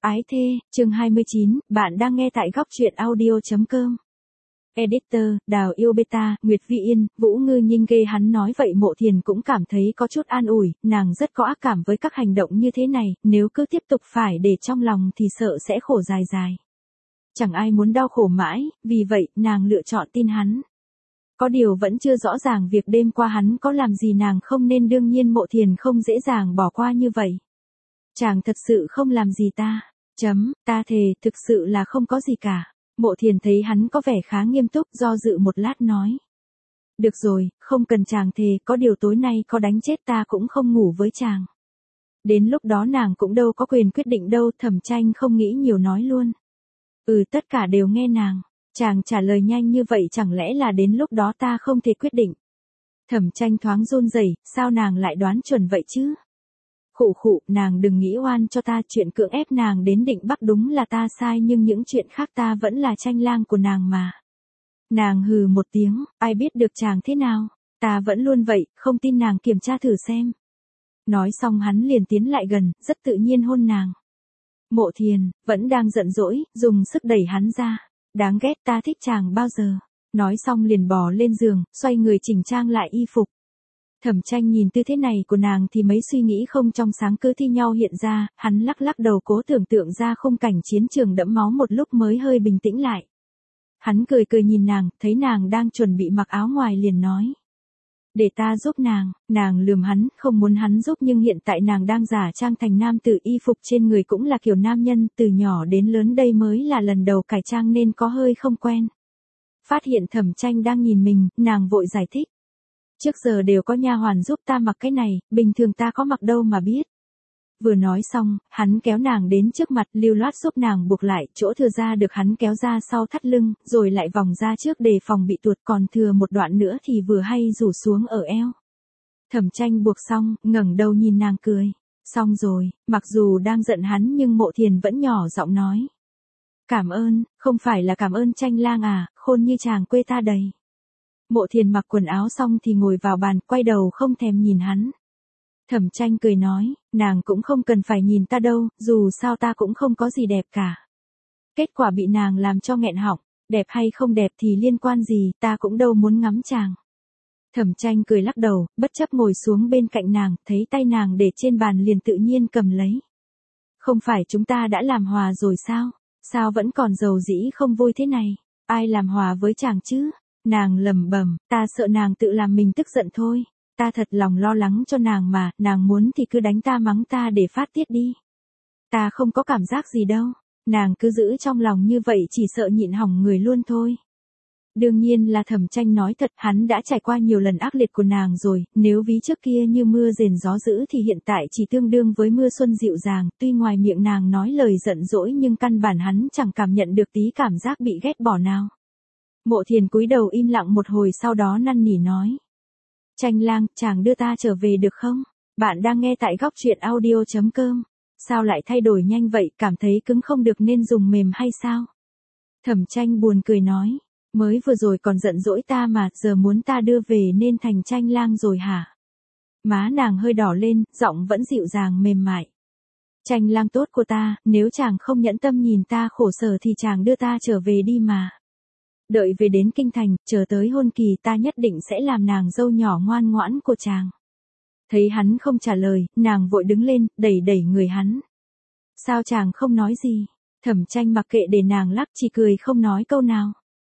Ái thê, chương 29, bạn đang nghe tại góc truyện audio.com. Editor, Đào yêu beta, Nguyệt Vi Yên, Vũ Ngư Nhinh ghê hắn nói vậy Mộ Thiền cũng cảm thấy có chút an ủi, nàng rất có ác cảm với các hành động như thế này, nếu cứ tiếp tục phải để trong lòng thì sợ sẽ khổ dài dài. Chẳng ai muốn đau khổ mãi, vì vậy nàng lựa chọn tin hắn. Có điều vẫn chưa rõ ràng việc đêm qua hắn có làm gì nàng không nên đương nhiên Mộ Thiền không dễ dàng bỏ qua như vậy. Chàng thật sự không làm gì ta. Ta thề, thực sự là không có gì cả. Mộ Thiền thấy hắn có vẻ khá nghiêm túc, do dự một lát nói. Được rồi, không cần chàng thề, có điều tối nay có đánh chết ta cũng không ngủ với chàng. Đến lúc đó nàng cũng đâu có quyền quyết định đâu, Thẩm Tranh không nghĩ nhiều nói luôn. Tất cả đều nghe nàng. Chàng trả lời nhanh như vậy chẳng lẽ là đến lúc đó ta không thể quyết định. Thẩm Tranh thoáng run rẩy, sao nàng lại đoán chuẩn vậy chứ? Khụ, nàng đừng nghĩ oan cho ta, chuyện cưỡng ép nàng đến Định Bắc đúng là ta sai nhưng những chuyện khác ta vẫn là Tranh lang của nàng mà. Nàng hừ một tiếng, ai biết được chàng thế nào, ta vẫn luôn vậy, không tin nàng kiểm tra thử xem. Nói xong hắn liền tiến lại gần, rất tự nhiên hôn nàng. Mộ Thiền, vẫn đang giận dỗi, dùng sức đẩy hắn ra. Đáng ghét, ta thích chàng bao giờ. Nói xong liền bò lên giường, xoay người chỉnh trang lại y phục. Thẩm Tranh nhìn tư thế này của nàng thì mấy suy nghĩ không trong sáng cứ thi nhau hiện ra, hắn lắc đầu cố tưởng tượng ra khung cảnh chiến trường đẫm máu một lúc mới hơi bình tĩnh lại. Hắn cười nhìn nàng, thấy nàng đang chuẩn bị mặc áo ngoài liền nói. Để ta giúp nàng lườm hắn, không muốn hắn giúp nhưng hiện tại nàng đang giả trang thành nam tử, y phục trên người cũng là kiểu nam nhân, từ nhỏ đến lớn đây mới là lần đầu cải trang nên có hơi không quen. Phát hiện Thẩm Tranh đang nhìn mình, nàng vội giải thích. Trước giờ đều có nha hoàn giúp ta mặc cái này, bình thường ta có mặc đâu mà biết. Vừa nói xong, hắn kéo nàng đến trước mặt, lưu loát giúp nàng buộc lại, chỗ thừa ra được hắn kéo ra sau thắt lưng, rồi lại vòng ra trước đề phòng bị tuột, còn thừa một đoạn nữa thì vừa hay rủ xuống ở eo. Thẩm Tranh buộc xong, ngẩng đầu nhìn nàng cười. Xong rồi, mặc dù đang giận hắn nhưng Mộ Thiền vẫn nhỏ giọng nói. Cảm ơn, không phải là cảm ơn Tranh lang à, khôn như chàng quê ta đầy. Mộ Thiền mặc quần áo xong thì ngồi vào bàn, quay đầu không thèm nhìn hắn. Thẩm Tranh cười nói, nàng cũng không cần phải nhìn ta đâu, dù sao ta cũng không có gì đẹp cả. Kết quả bị nàng làm cho nghẹn họng, đẹp hay không đẹp thì liên quan gì, ta cũng đâu muốn ngắm chàng. Thẩm Tranh cười lắc đầu, bất chấp ngồi xuống bên cạnh nàng, thấy tay nàng để trên bàn liền tự nhiên cầm lấy. Không phải chúng ta đã làm hòa rồi sao? Sao vẫn còn dầu dĩ không vui thế này? Ai làm hòa với chàng chứ? Nàng lẩm bẩm, ta sợ nàng tự làm mình tức giận thôi. Ta thật lòng lo lắng cho nàng mà, nàng muốn thì cứ đánh ta mắng ta để phát tiết đi. Ta không có cảm giác gì đâu, nàng cứ giữ trong lòng như vậy chỉ sợ nhịn hỏng người luôn thôi. Đương nhiên là Thẩm Tranh nói thật, hắn đã trải qua nhiều lần ác liệt của nàng rồi, nếu ví trước kia như mưa rền gió dữ thì hiện tại chỉ tương đương với mưa xuân dịu dàng, tuy ngoài miệng nàng nói lời giận dỗi nhưng căn bản hắn chẳng cảm nhận được tí cảm giác bị ghét bỏ nào. Mộ Thiền cúi đầu im lặng một hồi sau đó năn nỉ nói. Tranh lang, chàng đưa ta trở về được không? Bạn đang nghe tại góc truyện audio.com. Sao lại thay đổi nhanh vậy, cảm thấy cứng không được nên dùng mềm hay sao? Thẩm Tranh buồn cười nói. Mới vừa rồi còn giận dỗi ta mà, giờ muốn ta đưa về nên thành Tranh lang rồi hả? Má nàng hơi đỏ lên, giọng vẫn dịu dàng mềm mại. Tranh lang tốt của ta, nếu chàng không nhẫn tâm nhìn ta khổ sở thì chàng đưa ta trở về đi mà. Đợi về đến kinh thành, chờ tới hôn kỳ ta nhất định sẽ làm nàng dâu nhỏ ngoan ngoãn của chàng. Thấy hắn không trả lời, nàng vội đứng lên, đẩy người hắn. Sao chàng không nói gì? Thẩm Tranh mặc kệ để nàng lắc, chỉ cười không nói câu nào.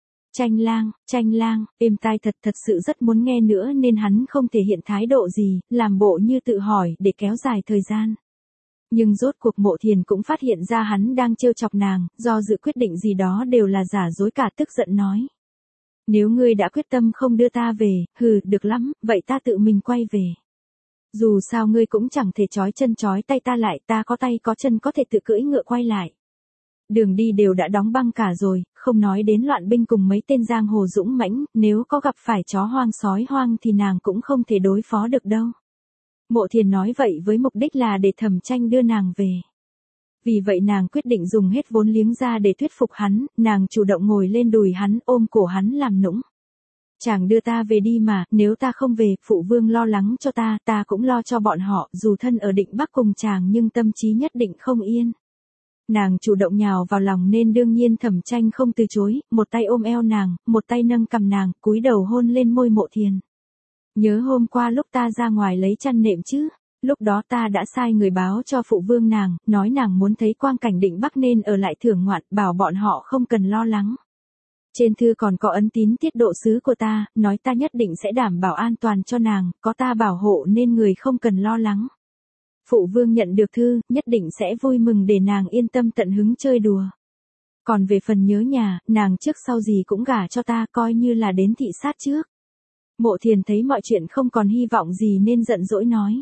Tranh lang, êm tai thật sự rất muốn nghe nữa nên hắn không thể hiện thái độ gì, làm bộ như tự hỏi để kéo dài thời gian. Nhưng rốt cuộc Mộ Thiền cũng phát hiện ra hắn đang trêu chọc nàng, do dự quyết định gì đó đều là giả dối cả, tức giận nói. Nếu ngươi đã quyết tâm không đưa ta về, được lắm, vậy ta tự mình quay về. Dù sao ngươi cũng chẳng thể trói chân trói tay ta lại, ta có tay có chân có thể tự cưỡi ngựa quay lại. Đường đi đều đã đóng băng cả rồi, không nói đến loạn binh cùng mấy tên giang hồ dũng mãnh, nếu có gặp phải chó hoang sói hoang thì nàng cũng không thể đối phó được đâu. Mộ Thiền nói vậy với mục đích là để Thẩm Tranh đưa nàng về. Vì vậy nàng quyết định dùng hết vốn liếng ra để thuyết phục hắn, nàng chủ động ngồi lên đùi hắn, ôm cổ hắn làm nũng. Chàng đưa ta về đi mà, nếu ta không về, phụ vương lo lắng cho ta cũng lo cho bọn họ, dù thân ở Định Bắc cùng chàng nhưng tâm trí nhất định không yên. Nàng chủ động nhào vào lòng nên đương nhiên Thẩm Tranh không từ chối, một tay ôm eo nàng, một tay nâng cằm nàng, cúi đầu hôn lên môi Mộ Thiền. Nhớ hôm qua lúc ta ra ngoài lấy chăn nệm chứ, lúc đó ta đã sai người báo cho phụ vương nàng, nói nàng muốn thấy quang cảnh Định Bắc nên ở lại thưởng ngoạn, bảo bọn họ không cần lo lắng. Trên thư còn có ấn tín tiết độ sứ của ta, nói ta nhất định sẽ đảm bảo an toàn cho nàng, có ta bảo hộ nên người không cần lo lắng. Phụ vương nhận được thư, nhất định sẽ vui mừng để nàng yên tâm tận hứng chơi đùa. Còn về phần nhớ nhà, nàng trước sau gì cũng gả cho ta, coi như là đến thị sát trước. Mộ Thiền thấy mọi chuyện không còn hy vọng gì nên giận dỗi nói.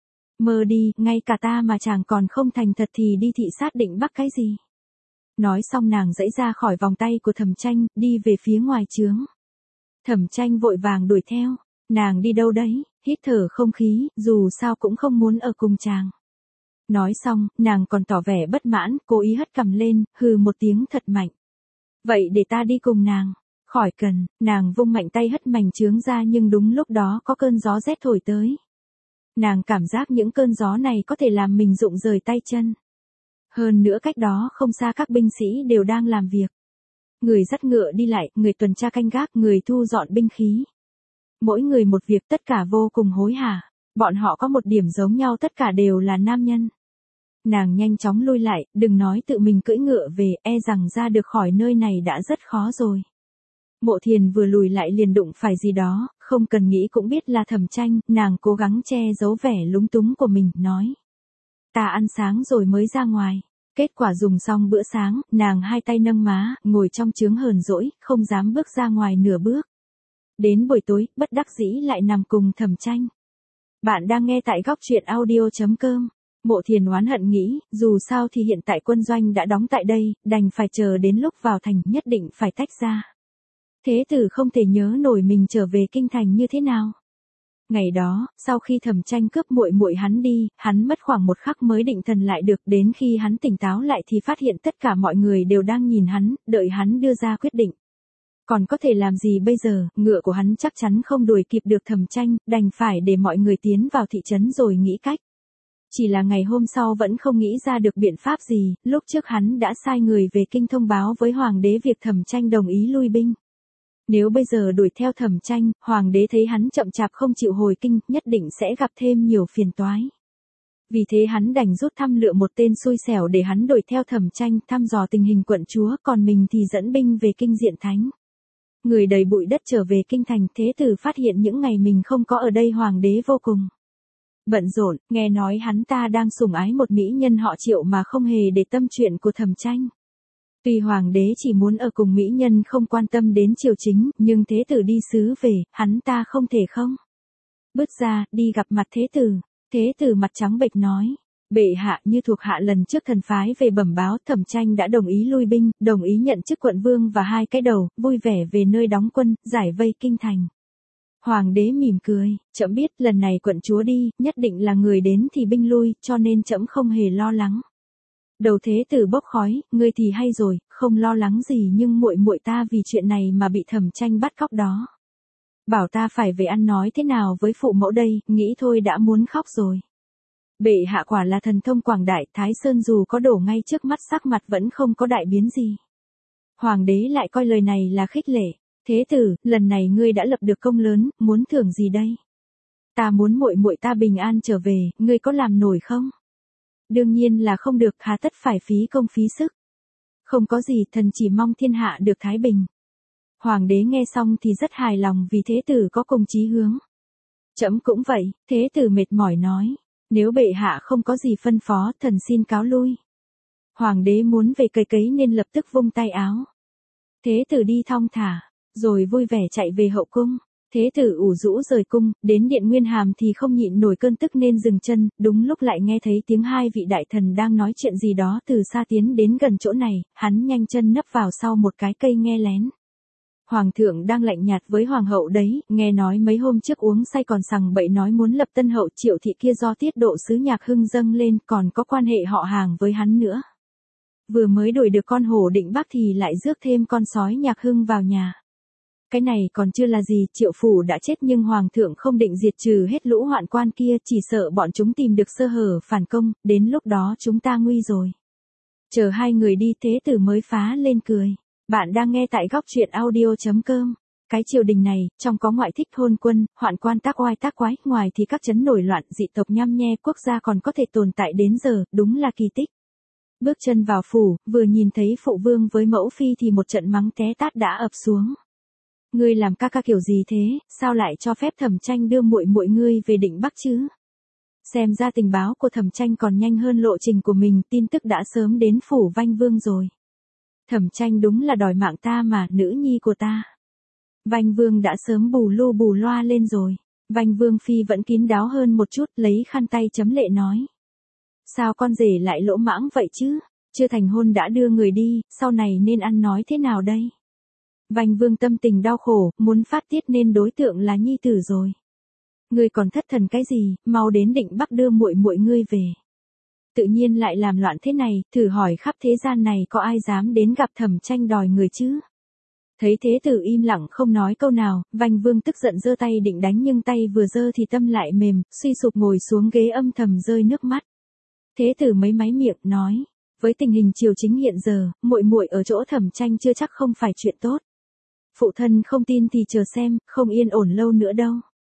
Mơ đi, ngay cả ta mà chàng còn không thành thật thì đi thị sát Định Bắc cái gì. Nói xong nàng giãy ra khỏi vòng tay của Thẩm Tranh, đi về phía ngoài trướng. Thẩm Tranh vội vàng đuổi theo. Nàng đi đâu đấy, hít thở không khí, dù sao cũng không muốn ở cùng chàng. Nói xong, nàng còn tỏ vẻ bất mãn, cố ý hất cằm lên, hừ một tiếng thật mạnh. Vậy để ta đi cùng nàng. Khỏi cần, nàng vung mạnh tay hất mảnh trướng ra nhưng đúng lúc đó có cơn gió rét thổi tới. Nàng cảm giác những cơn gió này có thể làm mình rụng rời tay chân. Hơn nữa cách đó không xa các binh sĩ đều đang làm việc. Người dắt ngựa đi lại, người tuần tra canh gác, người thu dọn binh khí. Mỗi người một việc, tất cả vô cùng hối hả. Bọn họ có một điểm giống nhau, tất cả đều là nam nhân. Nàng nhanh chóng lui lại, đừng nói tự mình cưỡi ngựa về, e rằng ra được khỏi nơi này đã rất khó rồi. Mộ Thiền vừa lùi lại liền đụng phải gì đó, không cần nghĩ cũng biết là Thẩm Tranh, nàng cố gắng che giấu vẻ lúng túng của mình, nói. Ta ăn sáng rồi mới ra ngoài. Kết quả dùng xong bữa sáng, nàng hai tay nâng má, ngồi trong trướng hờn dỗi, không dám bước ra ngoài nửa bước. Đến buổi tối, bất đắc dĩ lại nằm cùng Thẩm Tranh. Bạn đang nghe tại góc truyện audio.com. Mộ Thiền oán hận nghĩ, dù sao thì hiện tại quân doanh đã đóng tại đây, đành phải chờ đến lúc vào thành nhất định phải tách ra. Thế tử không thể nhớ nổi mình trở về kinh thành như thế nào. Ngày đó, sau khi Thẩm Tranh cướp muội muội hắn đi, hắn mất khoảng một khắc mới định thần lại được, đến khi hắn tỉnh táo lại thì phát hiện tất cả mọi người đều đang nhìn hắn, đợi hắn đưa ra quyết định. Còn có thể làm gì bây giờ, ngựa của hắn chắc chắn không đuổi kịp được Thẩm Tranh, đành phải để mọi người tiến vào thị trấn rồi nghĩ cách. Chỉ là ngày hôm sau vẫn không nghĩ ra được biện pháp gì, lúc trước hắn đã sai người về kinh thông báo với hoàng đế việc Thẩm Tranh đồng ý lui binh. Nếu bây giờ đuổi theo Thẩm Tranh, hoàng đế thấy hắn chậm chạp không chịu hồi kinh, nhất định sẽ gặp thêm nhiều phiền toái. Vì thế hắn đành rút thăm lựa một tên xui xẻo để hắn đuổi theo Thẩm Tranh, thăm dò tình hình quận chúa, còn mình thì dẫn binh về kinh Diện Thánh. Người đầy bụi đất trở về kinh thành, thế tử phát hiện những ngày mình không có ở đây hoàng đế vô cùng bận rộn, nghe nói hắn ta đang sủng ái một mỹ nhân họ Triệu mà không hề để tâm chuyện của Thẩm Tranh. Tuy hoàng đế chỉ muốn ở cùng mỹ nhân không quan tâm đến triều chính, nhưng thế tử đi sứ về, hắn ta không thể không bước ra, đi gặp mặt thế tử. Thế tử mặt trắng bệch nói, bệ hạ, như thuộc hạ lần trước thần phái về bẩm báo, Thẩm Tranh đã đồng ý lui binh, đồng ý nhận chức quận vương và 2 cái đầu, vui vẻ về nơi đóng quân, giải vây kinh thành. Hoàng đế mỉm cười, trẫm biết lần này quận chúa đi, nhất định là người đến thì binh lui, cho nên trẫm không hề lo lắng. Đầu thế tử bốc khói, ngươi thì hay rồi, không lo lắng gì nhưng muội muội ta vì chuyện này mà bị Thẩm Tranh bắt cóc đó. Bảo ta phải về ăn nói thế nào với phụ mẫu đây, nghĩ thôi đã muốn khóc rồi. Bệ hạ quả là thần thông quảng đại, Thái Sơn dù có đổ ngay trước mắt sắc mặt vẫn không có đại biến gì. Hoàng đế lại coi lời này là khích lệ. Thế tử, lần này ngươi đã lập được công lớn, muốn thưởng gì đây? Ta muốn muội muội ta bình an trở về, ngươi có làm nổi không? Đương nhiên là không được, hà tất phải phí công phí sức. Không có gì, thần chỉ mong thiên hạ được thái bình. Hoàng đế nghe xong thì rất hài lòng vì thế tử có cùng chí hướng. Trẫm cũng vậy, thế tử mệt mỏi nói. Nếu bệ hạ không có gì phân phó, thần xin cáo lui. Hoàng đế muốn về cấy cấy nên lập tức vung tay áo. Thế tử đi thong thả, rồi vui vẻ chạy về hậu cung. Thế tử ủ rũ rời cung, đến điện Nguyên Hàm thì không nhịn nổi cơn tức nên dừng chân, đúng lúc lại nghe thấy tiếng 2 vị đại thần đang nói chuyện gì đó từ xa tiến đến gần chỗ này, hắn nhanh chân nấp vào sau một cái cây nghe lén. Hoàng thượng đang lạnh nhạt với hoàng hậu đấy, nghe nói mấy hôm trước uống say còn sằng bậy nói muốn lập tân hậu Triệu thị kia do tiết độ sứ Nhạc Hưng dâng lên, còn có quan hệ họ hàng với hắn nữa. Vừa mới đuổi được con hổ Định Bắc thì lại rước thêm con sói Nhạc Hưng vào nhà. Cái này còn chưa là gì, Triệu phủ đã chết nhưng hoàng thượng không định diệt trừ hết lũ hoạn quan kia, chỉ sợ bọn chúng tìm được sơ hở phản công, đến lúc đó chúng ta nguy rồi. Chờ hai người đi Thế Tử mới phá lên cười. Bạn đang nghe tại góc truyện audio.com. Cái triều đình này, trong có ngoại thích hôn quân, hoạn quan tác oai tác quái, ngoài thì các chấn nổi loạn dị tộc nhăm nhe, quốc gia còn có thể tồn tại đến giờ, đúng là kỳ tích. Bước chân vào phủ, vừa nhìn thấy phụ vương với mẫu phi thì một trận mắng té tát đã ập xuống. Ngươi làm ca ca kiểu gì thế, sao lại cho phép Thẩm Tranh đưa muội muội ngươi về Định Bắc chứ? Xem ra tình báo của Thẩm Tranh còn nhanh hơn lộ trình của mình, tin tức đã sớm đến phủ Vanh Vương rồi. Thẩm Tranh đúng là đòi mạng ta mà, nữ nhi của ta. Vanh Vương đã sớm bù lu bù loa lên rồi. Vanh Vương phi vẫn kín đáo hơn một chút, lấy khăn tay chấm lệ nói. Sao con rể lại lỗ mãng vậy chứ? Chưa thành hôn đã đưa người đi, sau này nên ăn nói thế nào đây? Vanh Vương tâm tình đau khổ, muốn phát tiết nên đối tượng là nhi tử rồi. Ngươi còn thất thần cái gì, mau đến Định Bắc đưa muội muội ngươi về. Tự nhiên lại làm loạn thế này, thử hỏi khắp thế gian này có ai dám đến gặp Thẩm Tranh đòi người chứ? Thấy Thế Tử im lặng không nói câu nào, Vanh Vương tức giận giơ tay định đánh nhưng tay vừa giơ thì tâm lại mềm, suy sụp ngồi xuống ghế âm thầm rơi nước mắt. Thế Tử mấy máy miệng nói, với tình hình triều chính hiện giờ, muội muội ở chỗ Thẩm Tranh chưa chắc không phải chuyện tốt. Phụ thân không tin thì chờ xem, không yên ổn lâu nữa đâu.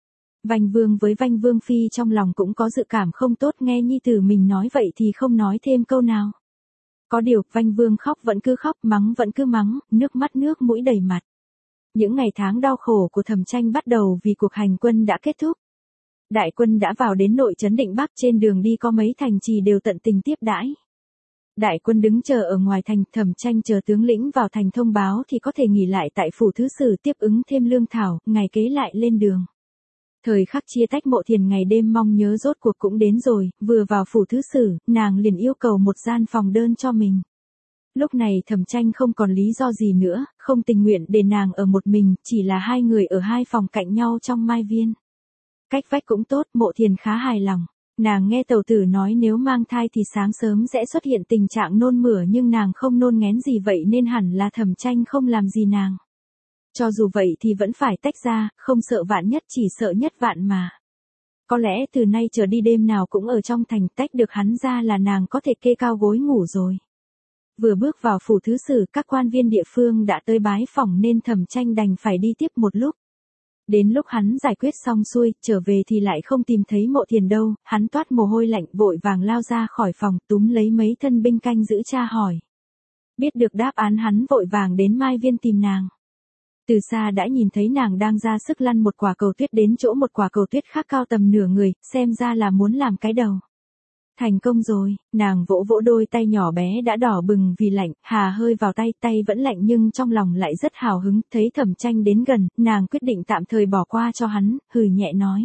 Vanh Vương với Vanh Vương phi trong lòng cũng có dự cảm không tốt, nghe nhi tử mình nói vậy thì không nói thêm câu nào. Có điều, Vanh Vương khóc vẫn cứ khóc, mắng vẫn cứ mắng, nước mắt nước mũi đầy mặt. Những ngày tháng đau khổ của Thẩm Tranh bắt đầu vì cuộc hành quân đã kết thúc. Đại quân đã vào đến nội trấn Định Bắc, trên đường đi có mấy thành trì đều tận tình tiếp đãi. Đại quân đứng chờ ở ngoài thành, Thẩm Tranh chờ tướng lĩnh vào thành thông báo thì có thể nghỉ lại tại phủ thứ sử tiếp ứng thêm lương thảo, ngày kế lại lên đường. Thời khắc chia tách Mộ Thiền ngày đêm mong nhớ rốt cuộc cũng đến rồi, vừa vào phủ thứ sử, nàng liền yêu cầu một gian phòng đơn cho mình. Lúc này Thẩm Tranh không còn lý do gì nữa, không tình nguyện để nàng ở một mình, chỉ là hai người ở hai phòng cạnh nhau trong mai viên. Cách vách cũng tốt, Mộ Thiền khá hài lòng. Nàng nghe tẩu tử nói nếu mang thai thì sáng sớm sẽ xuất hiện tình trạng nôn mửa nhưng nàng không nôn nghén gì vậy nên hẳn là Thẩm Tranh không làm gì nàng. Cho dù vậy thì vẫn phải tách ra, không sợ vạn nhất chỉ sợ nhất vạn mà. Có lẽ từ nay trở đi đêm nào cũng ở trong thành, tách được hắn ra là nàng có thể kê cao gối ngủ rồi. Vừa bước vào phủ thứ sử, các quan viên địa phương đã tới bái phỏng nên Thẩm Tranh đành phải đi tiếp một lúc. Đến lúc hắn giải quyết xong xuôi, trở về thì lại không tìm thấy Mộ Thiền đâu, hắn toát mồ hôi lạnh vội vàng lao ra khỏi phòng túm lấy mấy thân binh canh giữ tra hỏi. Biết được đáp án hắn vội vàng đến mai viên tìm nàng. Từ xa đã nhìn thấy nàng đang ra sức lăn một quả cầu tuyết đến chỗ một quả cầu tuyết khác cao tầm nửa người, xem ra là muốn làm cái đầu. Thành công rồi, nàng vỗ vỗ đôi tay nhỏ bé đã đỏ bừng vì lạnh, hà hơi vào tay, tay vẫn lạnh nhưng trong lòng lại rất hào hứng, thấy Thẩm Tranh đến gần, nàng quyết định tạm thời bỏ qua cho hắn, hừ nhẹ nói.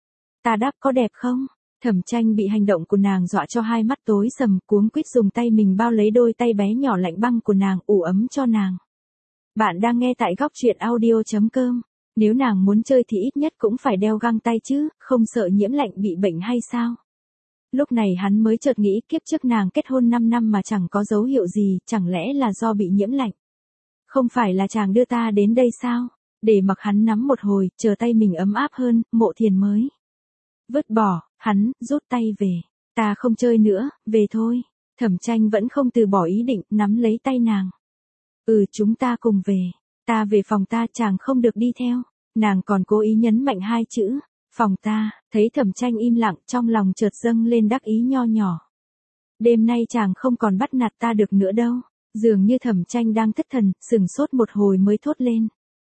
Ta đáp có đẹp không? Thẩm Tranh bị hành động của nàng dọa cho hai mắt tối sầm, cuống quýt dùng tay mình bao lấy đôi tay bé nhỏ lạnh băng của nàng, ủ ấm cho nàng. Bạn đang nghe tại góc truyện audio.com. Nếu nàng muốn chơi thì ít nhất cũng phải đeo găng tay chứ, không sợ nhiễm lạnh bị bệnh hay sao? Lúc này hắn mới chợt nghĩ kiếp trước nàng kết hôn 5 năm mà chẳng có dấu hiệu gì, chẳng lẽ là do bị nhiễm lạnh? Không phải là chàng đưa ta đến đây sao? Để mặc hắn nắm một hồi, chờ tay mình ấm áp hơn, Mộ Thiền mới vứt bỏ, hắn rút tay về. Ta không chơi nữa, về thôi. Thẩm Tranh vẫn không từ bỏ ý định, nắm lấy tay nàng. Chúng ta cùng về. Ta về phòng ta, chàng không được đi theo. Nàng còn cố ý nhấn mạnh hai chữ, phòng ta. Thấy Thẩm Tranh im lặng, trong lòng chợt dâng lên đắc ý nho nhỏ. Đêm nay chàng không còn bắt nạt ta được nữa đâu. Dường như Thẩm Tranh đang thất thần, sừng sốt một hồi mới thốt lên.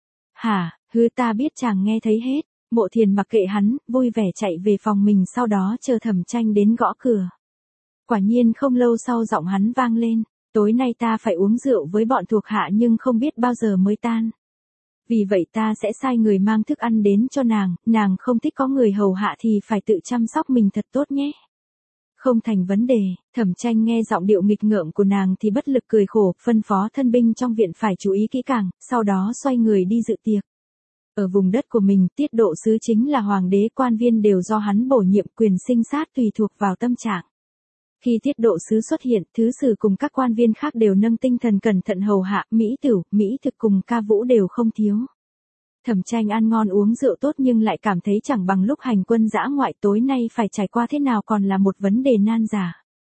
Hả, hứ ta biết chàng nghe thấy hết. Mộ Thiền mặc kệ hắn, vui vẻ chạy về phòng mình sau đó chờ Thẩm Tranh đến gõ cửa. Quả nhiên không lâu sau giọng hắn vang lên. Tối nay ta phải uống rượu với bọn thuộc hạ nhưng không biết bao giờ mới tan. Vì vậy ta sẽ sai người mang thức ăn đến cho nàng không thích có người hầu hạ thì phải tự chăm sóc mình thật tốt nhé. Không thành vấn đề, Thẩm Tranh nghe giọng điệu nghịch ngợm của nàng thì bất lực cười khổ, phân phó thân binh trong viện phải chú ý kỹ càng, sau đó xoay người đi dự tiệc. Ở vùng đất của mình, tiết độ sứ chính là hoàng đế, quan viên đều do hắn bổ nhiệm, quyền sinh sát tùy thuộc vào tâm trạng. Khi tiết độ sứ xuất hiện, thứ sử cùng các quan viên khác đều nâng tinh thần cẩn thận hầu hạ, mỹ tửu, mỹ thực cùng ca vũ đều không thiếu. Thẩm Tranh ăn ngon uống rượu tốt nhưng lại cảm thấy chẳng bằng lúc hành quân dã ngoại, tối nay phải trải qua thế nào còn là một vấn đề nan giải.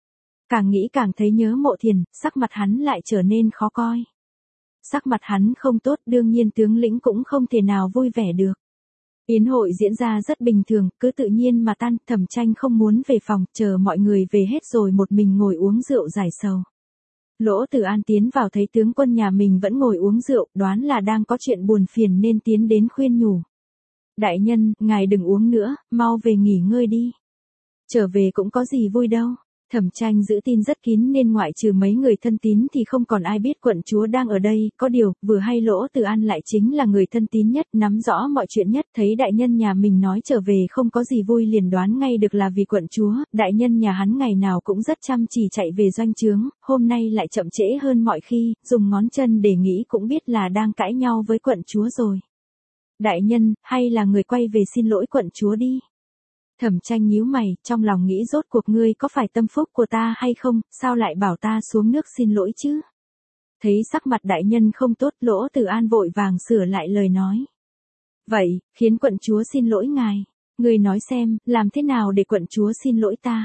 Càng nghĩ càng thấy nhớ Mộ Thiền, sắc mặt hắn lại trở nên khó coi. Sắc mặt hắn không tốt, đương nhiên tướng lĩnh cũng không thể nào vui vẻ được. Yến hội diễn ra rất bình thường, cứ tự nhiên mà tan. Thẩm Tranh không muốn về phòng, chờ mọi người về hết rồi một mình ngồi uống rượu giải sầu. Lỗ Tử An tiến vào thấy tướng quân nhà mình vẫn ngồi uống rượu, đoán là đang có chuyện buồn phiền nên tiến đến khuyên nhủ. Đại nhân, ngài đừng uống nữa, mau về nghỉ ngơi đi. Trở về cũng có gì vui đâu. Thẩm Tranh giữ tin rất kín nên ngoại trừ mấy người thân tín thì không còn ai biết quận chúa đang ở đây, có điều, vừa hay Lỗ Tử An lại chính là người thân tín nhất, nắm rõ mọi chuyện nhất, thấy đại nhân nhà mình nói trở về không có gì vui liền đoán ngay được là vì quận chúa, đại nhân nhà hắn ngày nào cũng rất chăm chỉ chạy về doanh trướng, hôm nay lại chậm trễ hơn mọi khi, dùng ngón chân để nghĩ cũng biết là đang cãi nhau với quận chúa rồi. Đại nhân, hay là người quay về xin lỗi quận chúa đi. Thẩm Tranh nhíu mày, trong lòng nghĩ rốt cuộc ngươi có phải tâm phúc của ta hay không, sao lại bảo ta xuống nước xin lỗi chứ? Thấy sắc mặt đại nhân không tốt, Lỗ Tử An vội vàng sửa lại lời nói. Vậy, khiến quận chúa xin lỗi ngài. Ngươi nói xem, làm thế nào để quận chúa xin lỗi ta?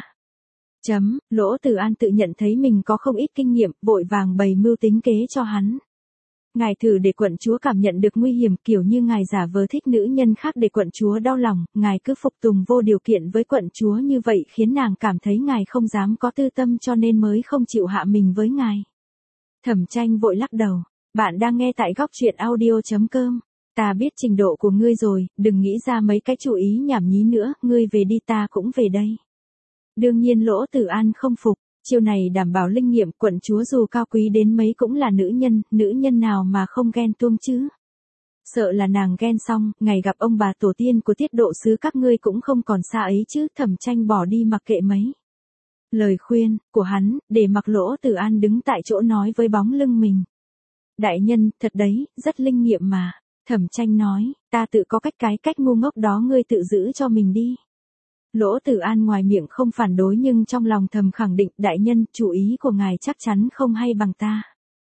Lỗ Tử An tự nhận thấy mình có không ít kinh nghiệm, vội vàng bày mưu tính kế cho hắn. Ngài thử để quận chúa cảm nhận được nguy hiểm, kiểu như ngài giả vờ thích nữ nhân khác để quận chúa đau lòng, ngài cứ phục tùng vô điều kiện với quận chúa như vậy khiến nàng cảm thấy ngài không dám có tư tâm cho nên mới không chịu hạ mình với ngài. Thẩm Tranh vội lắc đầu, bạn đang nghe tại góc truyện audio.com. Ta biết trình độ của ngươi rồi, đừng nghĩ ra mấy cái chủ ý nhảm nhí nữa, ngươi về đi ta cũng về đây. Đương nhiên Lỗ Tử An không phục. Chiêu này đảm bảo linh nghiệm, quận chúa dù cao quý đến mấy cũng là nữ nhân nào mà không ghen tuông chứ. Sợ là nàng ghen xong, ngày gặp ông bà tổ tiên của Tiết Độ sứ các ngươi cũng không còn xa ấy chứ. Thẩm Tranh bỏ đi mặc kệ mấy lời khuyên của hắn, để mặc Lỗ Tử An đứng tại chỗ nói với bóng lưng mình. Đại nhân, thật đấy, rất linh nghiệm mà. Thẩm Tranh nói, ta tự có cách ngu ngốc đó ngươi tự giữ cho mình đi. Lỗ Tử An ngoài miệng không phản đối nhưng trong lòng thầm khẳng định, đại nhân, chủ ý của ngài chắc chắn không hay bằng ta.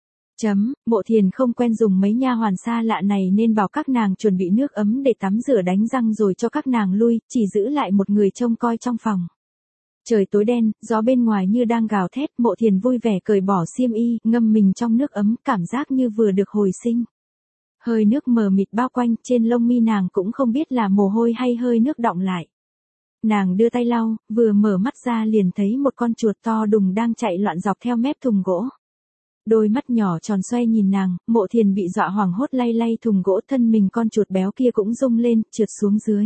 Mộ Thiền không quen dùng mấy nha hoàn xa lạ này nên bảo các nàng chuẩn bị nước ấm để tắm rửa đánh răng rồi cho các nàng lui, chỉ giữ lại một người trông coi trong phòng. Trời tối đen, gió bên ngoài như đang gào thét, Mộ Thiền vui vẻ cởi bỏ xiêm y, ngâm mình trong nước ấm, cảm giác như vừa được hồi sinh. Hơi nước mờ mịt bao quanh, trên lông mi nàng cũng không biết là mồ hôi hay hơi nước đọng lại. Nàng đưa tay lau, vừa mở mắt ra liền thấy một con chuột to đùng đang chạy loạn dọc theo mép thùng gỗ. Đôi mắt nhỏ tròn xoay nhìn nàng, Mộ Thiền bị dọa hoảng hốt lay lay thùng gỗ, thân mình con chuột béo kia cũng rung lên, trượt xuống dưới.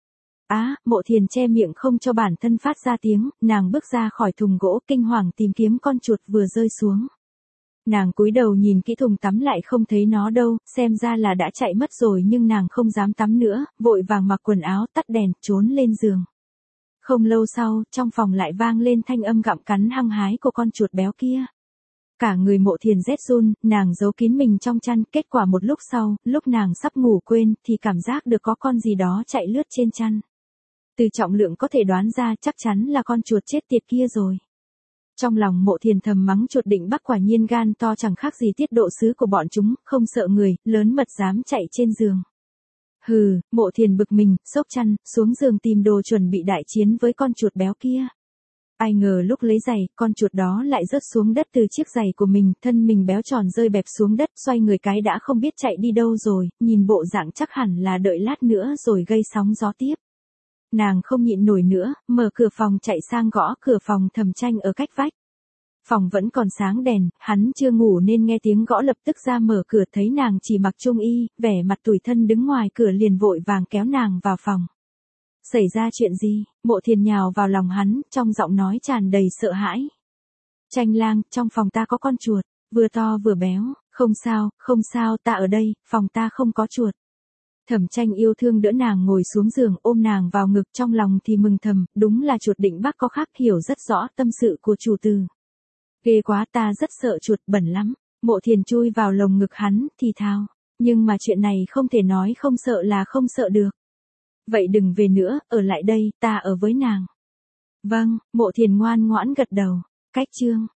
Mộ Thiền che miệng không cho bản thân phát ra tiếng, nàng bước ra khỏi thùng gỗ kinh hoàng tìm kiếm con chuột vừa rơi xuống. Nàng cúi đầu nhìn kỹ thùng tắm lại không thấy nó đâu, xem ra là đã chạy mất rồi nhưng nàng không dám tắm nữa, vội vàng mặc quần áo tắt đèn, trốn lên giường. Không lâu sau, trong phòng lại vang lên thanh âm gặm cắn hăng hái của con chuột béo kia. Cả người Mộ Thiền rét run, nàng giấu kín mình trong chăn, kết quả một lúc sau, lúc nàng sắp ngủ quên, thì cảm giác được có con gì đó chạy lướt trên chăn. Từ trọng lượng có thể đoán ra chắc chắn là con chuột chết tiệt kia rồi. Trong lòng Mộ Thiền thầm mắng chuột định bắc quả nhiên gan to chẳng khác gì Tiết Độ sứ của bọn chúng, không sợ người, lớn mật dám chạy trên giường. Hừ, Mộ Thiền bực mình, xốc chăn, xuống giường tìm đồ chuẩn bị đại chiến với con chuột béo kia. Ai ngờ lúc lấy giày, con chuột đó lại rớt xuống đất từ chiếc giày của mình, thân mình béo tròn rơi bẹp xuống đất, xoay người cái đã không biết chạy đi đâu rồi, nhìn bộ dạng chắc hẳn là đợi lát nữa rồi gây sóng gió tiếp. Nàng không nhịn nổi nữa, mở cửa phòng chạy sang gõ cửa phòng Thẩm Tranh ở cách vách. Phòng vẫn còn sáng đèn, hắn chưa ngủ nên nghe tiếng gõ lập tức ra mở cửa, thấy nàng chỉ mặc trung y, vẻ mặt tủi thân đứng ngoài cửa liền vội vàng kéo nàng vào phòng. Xảy ra chuyện gì? Mộ Thiền nhào vào lòng hắn, trong giọng nói tràn đầy sợ hãi. Tranh lang, trong phòng ta có con chuột, vừa to vừa béo. Không sao, ta ở đây, phòng ta không có chuột. Thẩm Tranh yêu thương đỡ nàng ngồi xuống giường, ôm nàng vào ngực, trong lòng thì mừng thầm, đúng là chuột định bắc có khác, hiểu rất rõ tâm sự của chủ tử. Ghê quá, ta rất sợ chuột, bẩn lắm. Mộ Thiền chui vào lồng ngực hắn, thì thào. Nhưng mà chuyện này không thể nói không sợ là không sợ được. Vậy đừng về nữa, ở lại đây, ta ở với nàng. Vâng, Mộ Thiền ngoan ngoãn gật đầu. Cách chương